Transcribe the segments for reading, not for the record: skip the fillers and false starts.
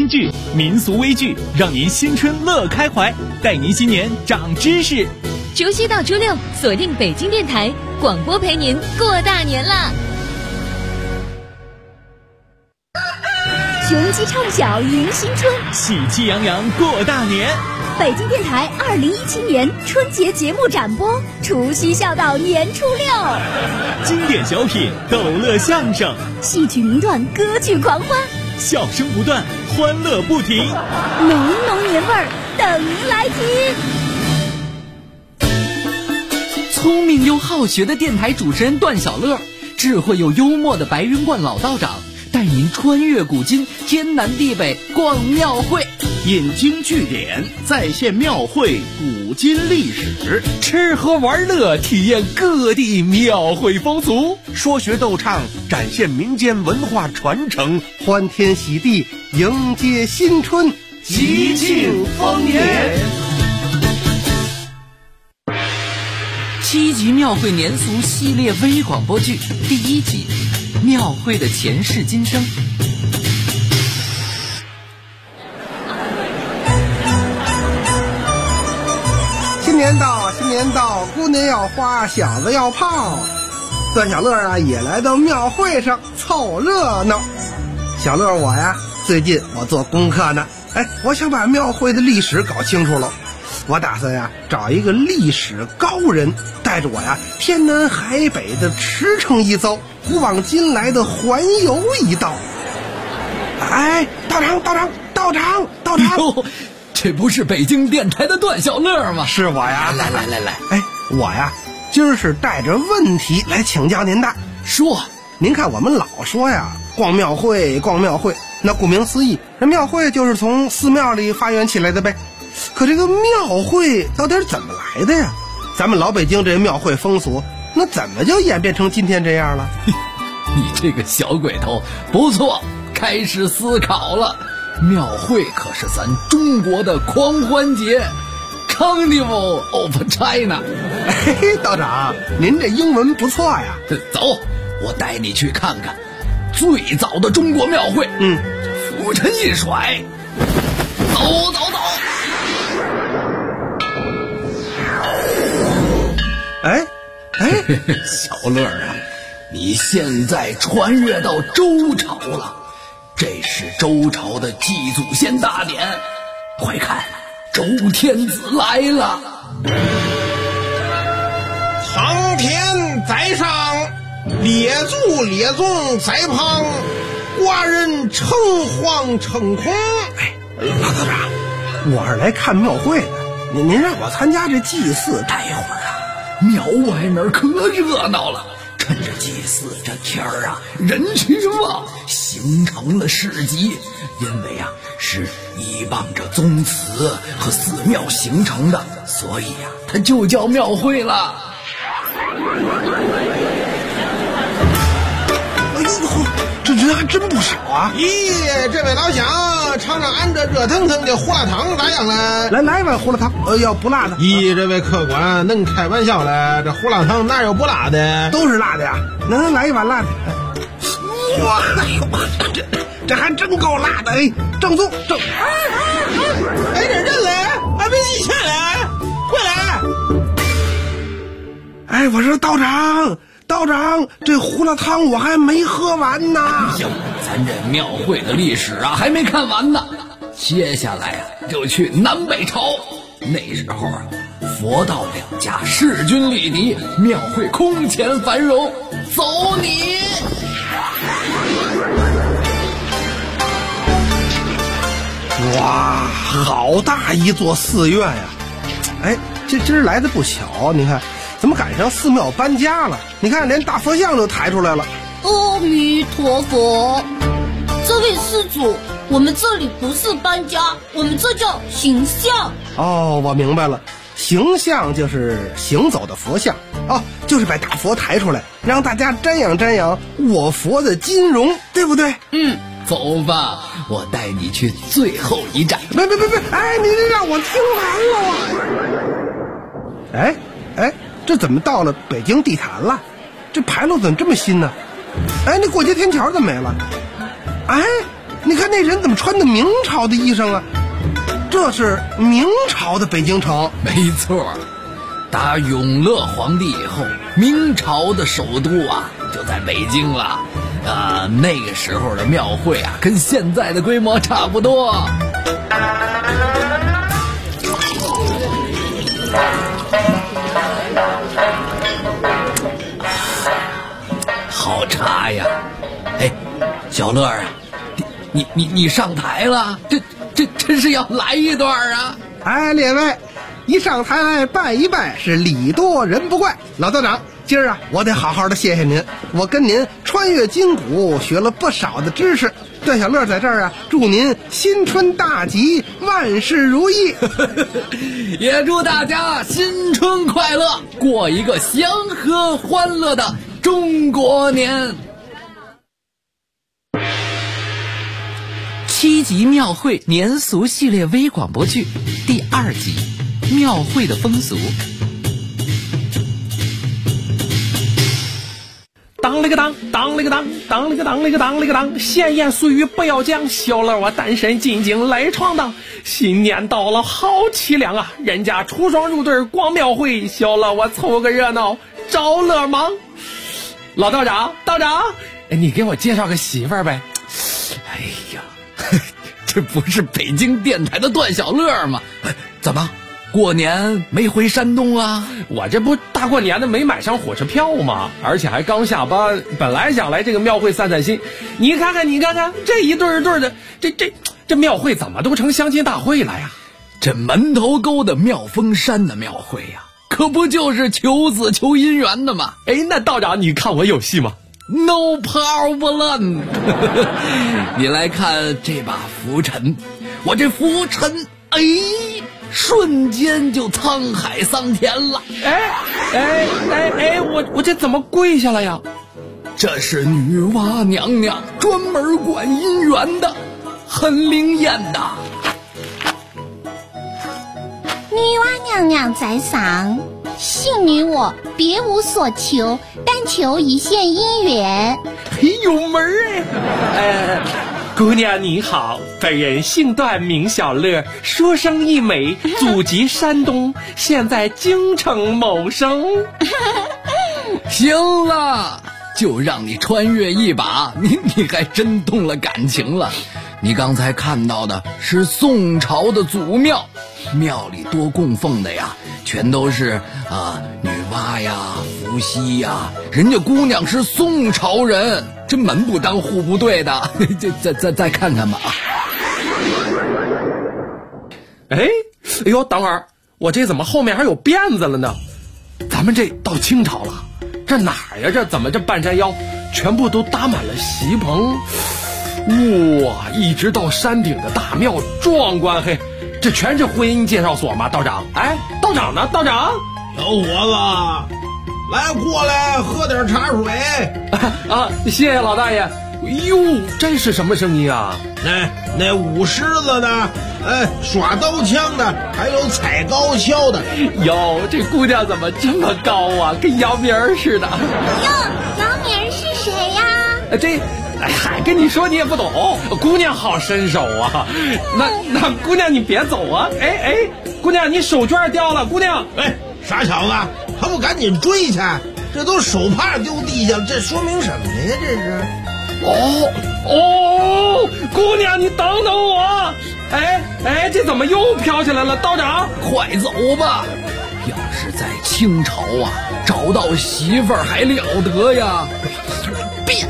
京剧、民俗微剧，让您新春乐开怀，带您新年长知识。 除夕到初六，锁定北京电台广播，陪您过大年啦！ 雄鸡唱晓迎新春， 喜气洋洋过大年。 北京电台2017年春节节目展播，除夕笑到年初六， 经典小品、逗乐相声、 戏曲名段、歌剧狂欢， 笑声不断，欢乐不停， 浓浓年味儿等您来听。 聪明又好学的电台主持人段小乐，智慧又幽默的白云观老道长，带您穿越古今，天南地北逛庙会， 引经据典，再现庙会古今历史， 吃喝玩乐，体验各地庙会风俗， 说学逗唱，展现民间文化传承，欢天喜地，迎接新春， 吉庆丰年。7集庙会年俗系列微广播剧第1集，庙会的前世今生。 新年到，新年到，姑娘要花，小子要泡。段小乐啊，也来到庙会上凑热闹。小乐我呀，最近我做功课呢，我想把庙会的历史搞清楚了。我打算呀，找一个历史高人，带着我呀，天南海北的驰骋一遭，古往今来的环游一道。道长哟，这不是北京电台的段小乐吗？ 是我呀！ 来， 我呀，今儿是带着问题来请教您的。 说， 您看我们老说呀，逛庙会，那顾名思义，这庙会就是从寺庙里发源起来的呗。可这个庙会到底是怎么来的呀？咱们老北京这庙会风俗，那怎么就演变成今天这样了？ 你这个小鬼头，不错，开始思考了。庙会可是咱中国的狂欢节 ，Carnival of China。 道长，您这英文不错呀。 走，我带你去看看最早的中国庙会。俯身一甩，走。小乐啊，你现在穿越到周朝了，这是周朝的祭祖先大典，快看，周天子来了。 苍天在上，列祖列宗在旁，寡人诚惶诚恐。 老道长，我是来看庙会的，您让我参加这祭祀，待会儿啊， 庙外面可热闹了，趁着祭祀这天儿啊，人群旺，形成了市集。因为啊，是依傍着宗祠和寺庙形成的，所以啊，它就叫庙会了。 这人还真不少啊！ 咦，这位老乡，尝尝俺这热腾腾的胡辣汤咋样了？ 来一碗胡辣汤，要不辣的。 咦，这位客官能开玩笑了，这胡辣汤哪有不辣的？ 都是辣的呀。能来一碗辣的。哇，这还真够辣的，正宗。 这人嘞，还没一下来，快来！ 我说道长，这胡辣汤我还没喝完呢。 咱这庙会的历史啊，还没看完呢。接下来啊，就去南北朝。那时候啊，佛道两家势均力敌，庙会空前繁荣。走你！ 哇，好大一座寺院呀！这今儿来的不巧，你看。怎么赶上寺庙搬家了？你看，连大佛像都抬出来了。 阿弥陀佛，这位施主，我们这里不是搬家，我们这叫行像。 哦，我明白了，行像就是行走的佛像，就是把大佛抬出来，让大家瞻仰瞻仰我佛的金容，对不对？ 走吧，我带你去最后一站。 别，你让我听完了。这怎么到了北京地坛了？这牌楼怎么这么新呢？那过街天桥怎么没了？ 你看那人怎么穿的明朝的衣裳啊？这是明朝的北京城。 没错，打永乐皇帝以后，明朝的首都啊就在北京了。那个时候的庙会啊，跟现在的规模差不多。好茶呀！哎，小乐啊，你上台了，这是要来一段啊！ 哎，列位，一上台拜一拜是礼多人不怪。老道长，今儿啊，我得好好的谢谢您，我跟您穿越筋骨，学了不少的知识。段小乐在这儿啊，祝您新春大吉，万事如意。 也祝大家新春快乐，过一个祥和欢乐的中国年。7集庙会年俗系列微广播剧第2集，庙会的风俗。 当了个当，当了个当，当了个当了个当了个当，闲言俗语不要讲，小乐我单身进京来闯荡。新年到了好凄凉啊，人家出双入对逛庙会，小乐我凑个热闹找乐忙。老道长，道长，你给我介绍个媳妇儿呗。 哎呀，这不是北京电台的段小乐吗？怎么过年没回山东啊？ 我这不大过年的没买上火车票吗？而且还刚下班，本来想来这个庙会散散心。你看看这一对一对的，这庙会怎么都成相亲大会了呀？ 这门头沟的妙峰山的庙会呀，可不就是求子求姻缘的吗？ 哎，那道长你看我有戏吗？ No problem 你来看这把拂尘，我这拂尘瞬间就沧海桑田了。 我这怎么跪下了呀？ 这是女娲娘娘专门管姻缘的，很灵验的。 女娲娘娘在上，信女我别无所求，但求一线姻缘。 有门儿姑娘你好，本人姓段名小乐，说生一美，祖籍山东，现在京城谋生。 行了，就让你穿越一把，你还真动了感情了。你刚才看到的是宋朝的祖庙，庙里多供奉的呀，全都是女娲呀、伏羲呀，人家姑娘是宋朝人，这门不当户不对的。再看看吧。 哎呦，等会儿，我这怎么后面还有辫子了呢？咱们这到清朝了，这哪儿呀？这怎么这半山腰全部都搭满了席棚？哇，一直到山顶的大庙，壮观嘿！这全是婚姻介绍所吗？道长，哎，道长呢？道长， 小伙子，来过来喝点茶水。 谢谢老大爷。哟，这是什么声音啊？ 那舞狮子的，耍刀枪的，还有踩高跷的。 哟，这姑娘怎么这么高啊？跟姚明似的。 哟，姚明是谁呀？ 还跟你说你也不懂，姑娘好身手啊！那姑娘你别走啊！姑娘你手绢掉了，姑娘！ 傻小子，还不赶紧追去？这都手帕丢地下了，这说明什么呀？这是？ 姑娘你等等我！这怎么又飘起来了？道长， 快走吧！要是在清朝啊，找到媳妇儿还了得呀！变！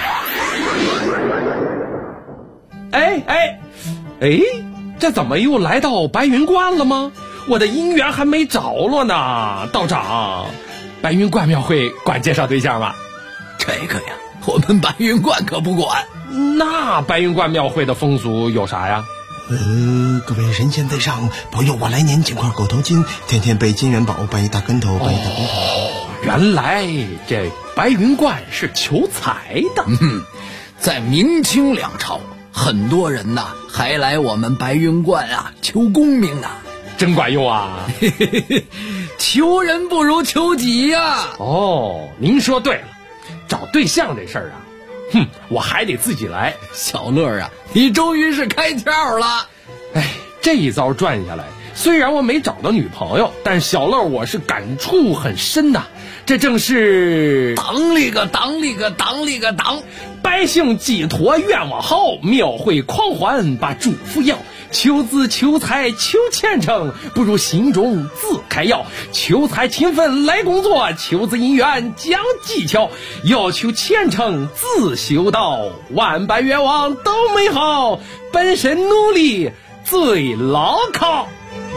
这怎么又来到白云观了吗？我的姻缘还没着落呢。道长，白云观庙会管介绍对象吗？ 这个呀，我们白云观可不管。 那白云观庙会的风俗有啥呀？ 各位人间在上，保佑我来年捡块狗头金，天天背金元宝，拜一大跟头，拜一大跟头。 原来这白云观是求财的。 在明清两朝，很多人呐还来我们白云观啊求功名呢， 真管用啊！ 求人不如求己呀。 您说对了，找对象这事儿啊， 我还得自己来。 小乐啊，你终于是开窍了。 哎，这一遭转下来，虽然我没找到女朋友，但小乐我是感触很深呐。这正是当里个当， 百姓寄托愿望好，庙会狂欢把祝福要。求子求财求前程，不如心中自开药。求财勤奋来工作，求子姻缘讲技巧。要求前程自修道，万般愿望都美好，本身努力最牢靠。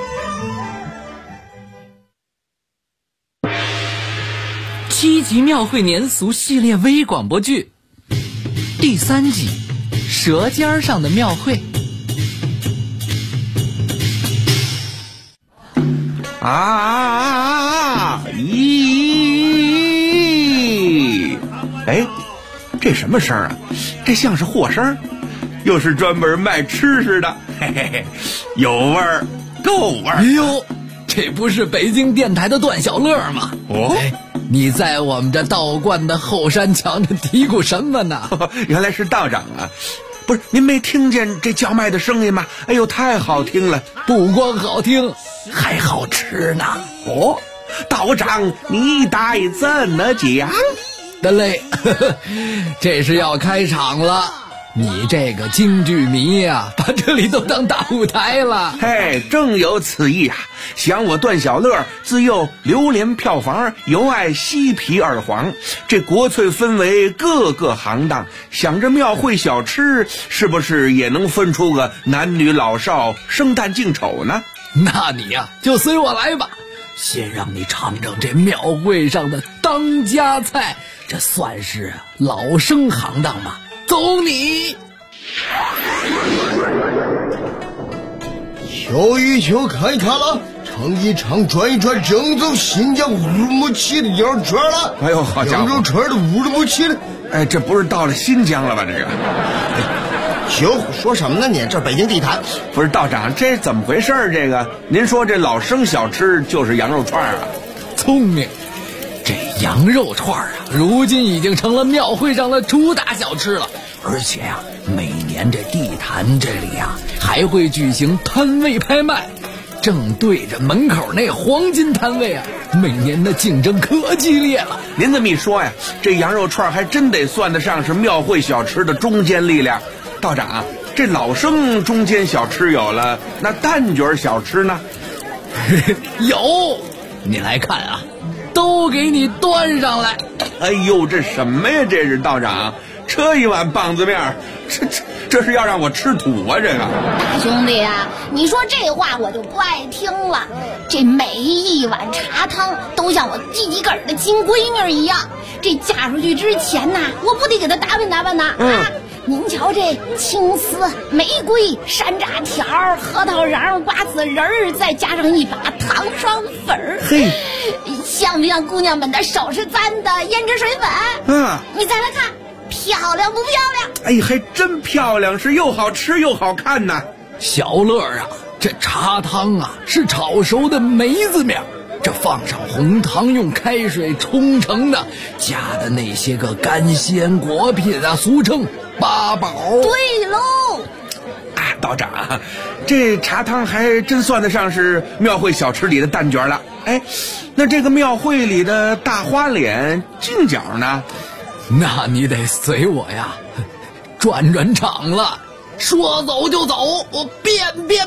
7集庙会年俗系列微广播剧第3集《舌尖上的庙会》。 咦！哎，这什么声啊？这像是货声，又是专门卖吃食的，嘿嘿嘿，有味儿，够味儿。 哎呦，这不是北京电台的段小乐吗？ 哦， 你在我们这道观的后山墙上嘀咕什么呢？ 原来是道长啊！不是，您没听见这叫卖的声音吗？哎呦，太好听了！ 不光好听，还好吃呢。 哦，道长，你待怎么讲？ 得嘞，这是要开场了。你这个京剧迷啊，把这里都当大舞台了。 嘿，正有此意啊！想我段小乐自幼流连票房，尤爱西皮二黄，这国粹分为各个行当，想着庙会小吃是不是也能分出个男女老少生旦净丑呢？ 那你呀，就随我来吧，先让你尝尝这庙会上的当家菜，这算是老生行当吧。走你！ 瞧一瞧，看一看了，尝一尝，转一转，正宗新疆乌鲁木齐的羊肉串了。 哎呦，好家伙， 羊肉串的乌鲁木齐的。 哎，这不是到了新疆了吧？这个。 行，说什么呢你？这北京地坛。 不是道长，这怎么回事？这个，您说这老生小吃就是羊肉串啊？ 聪明。这羊肉串啊，如今已经成了庙会上的主打小吃了。而且呀，每年这地坛这里呀，还会举行摊位拍卖。正对着门口那黄金摊位啊，每年的竞争可激烈了。 您这么一说呀，这羊肉串还真得算得上是庙会小吃的中坚力量。道长，这老生中间小吃有了，那蛋卷小吃呢？ 有，你来看啊，都给你端上来。 哎呦，这什么呀？这是道长，这一碗棒子面，这是要让我吃土啊！这个大兄弟啊，你说这话我就不爱听了。这每一碗茶汤都像我自己个儿的亲闺女一样，这嫁出去之前呐，我不得给她打扮打扮呐啊！您瞧这青丝、玫瑰、山楂条、核桃瓤、瓜子仁儿，再加上一把糖霜粉儿， 嘿， 像不像姑娘们的手是簪的胭脂水粉？你再来看，漂亮不漂亮？ 哎，还真漂亮，是又好吃又好看呐。 小乐啊，这茶汤啊是炒熟的梅子面，这放上红糖，用开水冲成的，加的那些个干鲜果品啊，俗称八宝。 对喽， 啊，道长，这茶汤还真算得上是庙会小吃里的蛋卷了。哎，那这个庙会里的大花脸净角呢？ 那你得随我呀，转转场了，说走就走，我变。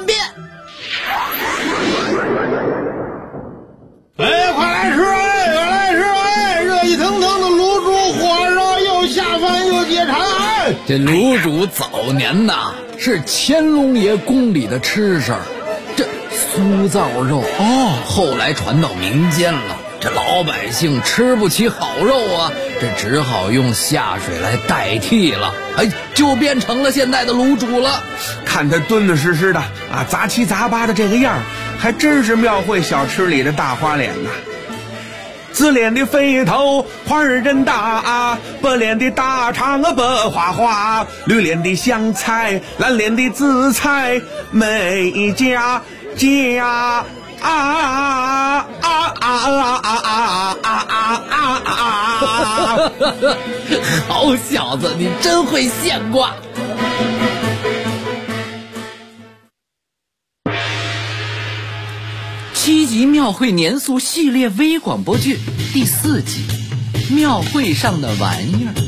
哎，快来吃！快来吃！热气腾腾的卤煮火烧，又下饭又解馋。 这卤煮早年呐是乾隆爷宫里的吃食，这酥造肉后来传到民间了。这老百姓吃不起好肉啊，这只好用下水来代替了，就变成了现在的卤煮了。 看他敦敦实实的啊，杂七杂八的这个样，还真是庙会小吃里的大花脸呐。紫脸的肥头花儿真大，白脸的大肠白花花，绿脸的香菜，蓝脸的紫菜，每家好小子，你真会现挂。7集庙会年俗系列微广播剧第4集，庙会上的玩意儿。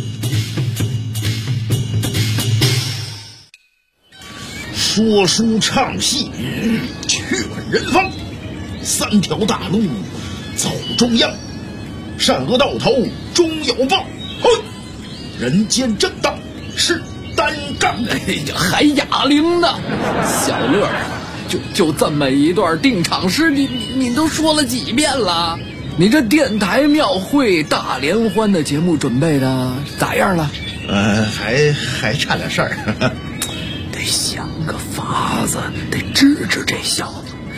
说书唱戏，劝人方，3条大路走中央，善恶到头终有报。哼，人间正道是单杠。 哎呀，还哑铃呢，小乐啊！就这么一段定场诗，你都说了几遍了？你这电台庙会大联欢的节目准备的咋样了？ 还差点事儿， 得想个法子，得治治这小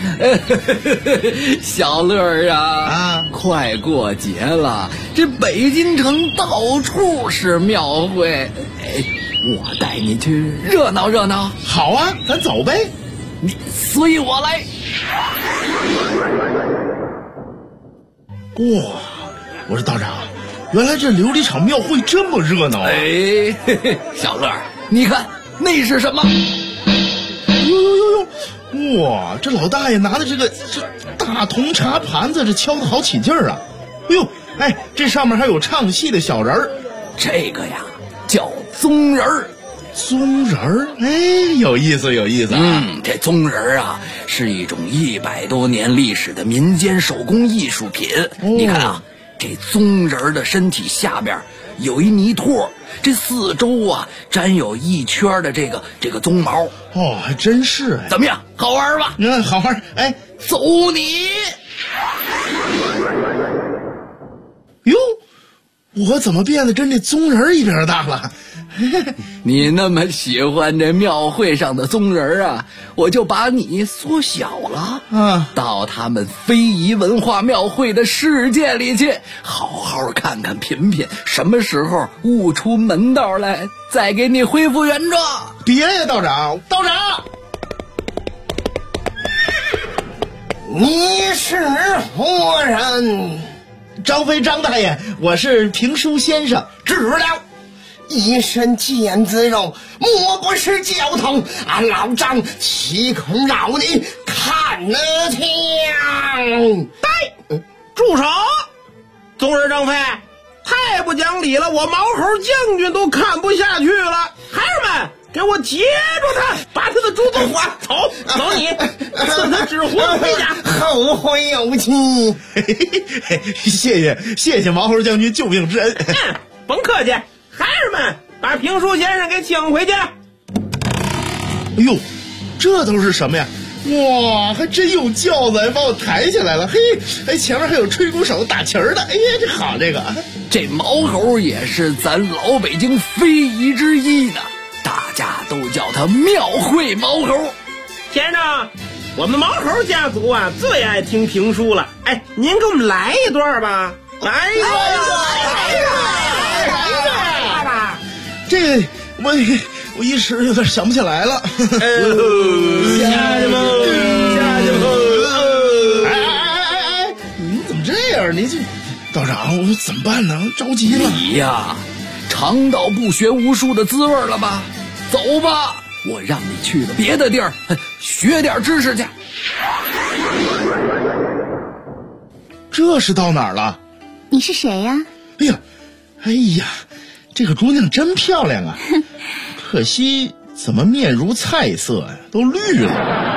子。小乐啊，快过节了，这北京城到处是庙会，我带你去热闹热闹。 好啊，咱走呗。 你随我来。 哇，我说道长，原来这琉璃厂庙会这么热闹啊！ 小乐，你看那是什么？ 呦，哇，这老大爷拿的这大铜茶盘子，这敲得好起劲儿啊！这上面还有唱戏的小人儿， 这个呀叫宗人儿。 宗人儿，有意思啊！ 这宗人儿啊，是一种100多年历史的民间手工艺术品。你看啊，这宗人儿的身体下边有一泥托，这四周啊沾有一圈的这个鬃毛。 哦，还真是。 怎么样，好玩吧？ 好玩。 走你！ 哟，我怎么变得跟这宗人儿一边大了？ 你那么喜欢这庙会上的宗人啊，我就把你缩小了到他们非遗文化庙会的世界里去，好好看看品品，什么时候悟出门道来，再给你恢复原状。 别呀，道长， 你是何人？ 张飞，张大爷，我是评书先生。 知了。一身腱子肉，莫不是教头？俺老张岂肯饶你看了枪？ 住手！宗人张飞，太不讲理了！我毛猴将军都看不下去了。孩儿们，给我截住他，把他的猪头划走你，赐他纸魂回家。后会有期。 谢谢毛猴将军救命之恩。 甭客气。孩儿们，把评书先生给请回去。 这都是什么呀？哇，还真有轿子，还把我抬起来了。前面还有吹鼓手打旗儿的。这好， 这毛猴也是咱老北京非遗之一呢，大家都叫他庙会毛猴。 先生，我们毛猴家族啊最爱听评书了。您给我们来一段吧，来一段。 这我一时有点想不起来了。 下去吧。 你怎么这样？道长，我怎么办呢？着急了。 你呀，尝到不学无术的滋味了吧？走吧，我让你去个别的地儿，学点知识去。 这是到哪儿了？ 你是谁呀？ 哎呀，这个姑娘真漂亮啊！可惜怎么面如菜色呀，都绿了。